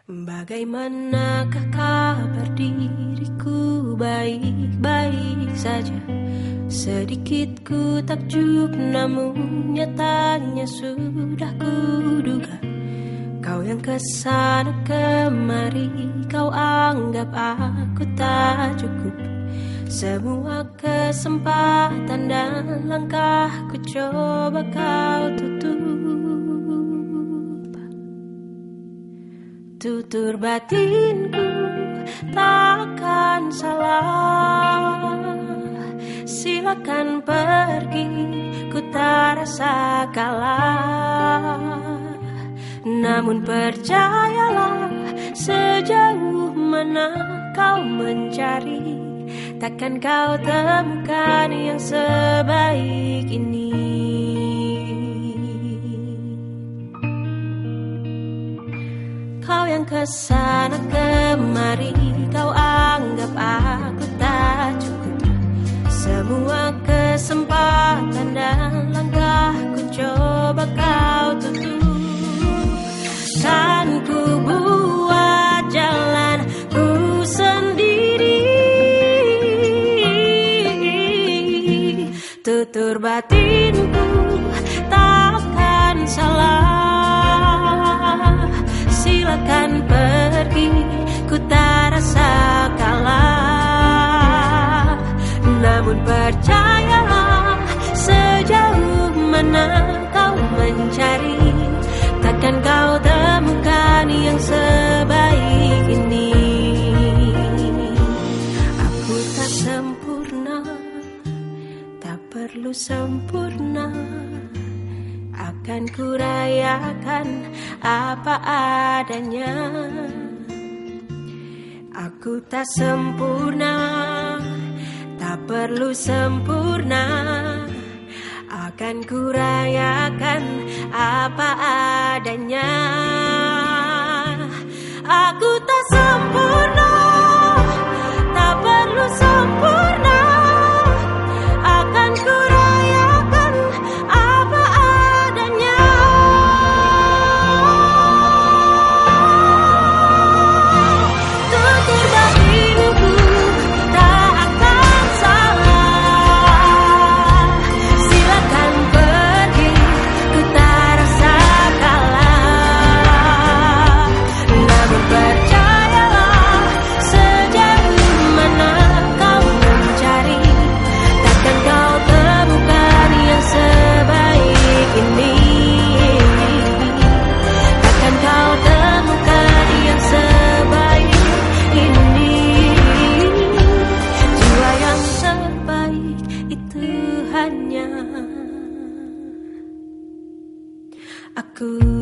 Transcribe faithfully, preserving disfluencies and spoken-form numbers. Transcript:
Bagaimanakah kabar diriku? Baik-baik saja. Sedikit ku takjub, namun nyatanya sudah kuduga. Kau yang kesana kemari, kau anggap aku tak cukup. Semua kesempatan dan langkah ku coba kau tutup. Tutur batinku takkan salah. Silakan pergi, ku tak rasa kalah. Namun percayalah, sejauh mana kau mencari, takkan kau temukan yang sebaik ini. Kau yang kesana kemari, kau anggap aku tak cukup. Semua kesempatan dan langkah ku coba kau tutup. Kan ku buat jalan ku sendiri. Tutur batinku takkan salah. Silakan pergi, ku tak rasa kalah. Namun percayalah, sejauh mana kau mencari, takkan kau temukan yang sebaik ini. Aku tak sempurna, tak perlu sempurna. Akan kurayakan apa adanya. Aku tak sempurna, tak perlu sempurna. Akan kurayakan apa adanya. Aku tak sempurna, tak perlu sempurna. Akan kurayakan apa adanya. Tutur batinku tak akan salah. Silakan pergi, ku tak rasa kalah. Namun percayalah, sejauh mana kau mencari, takkan kau temukan yang sebaik ini. Takkan kau temukan yang sebaik ini. Jiwa yang terbaik itu hanya aku.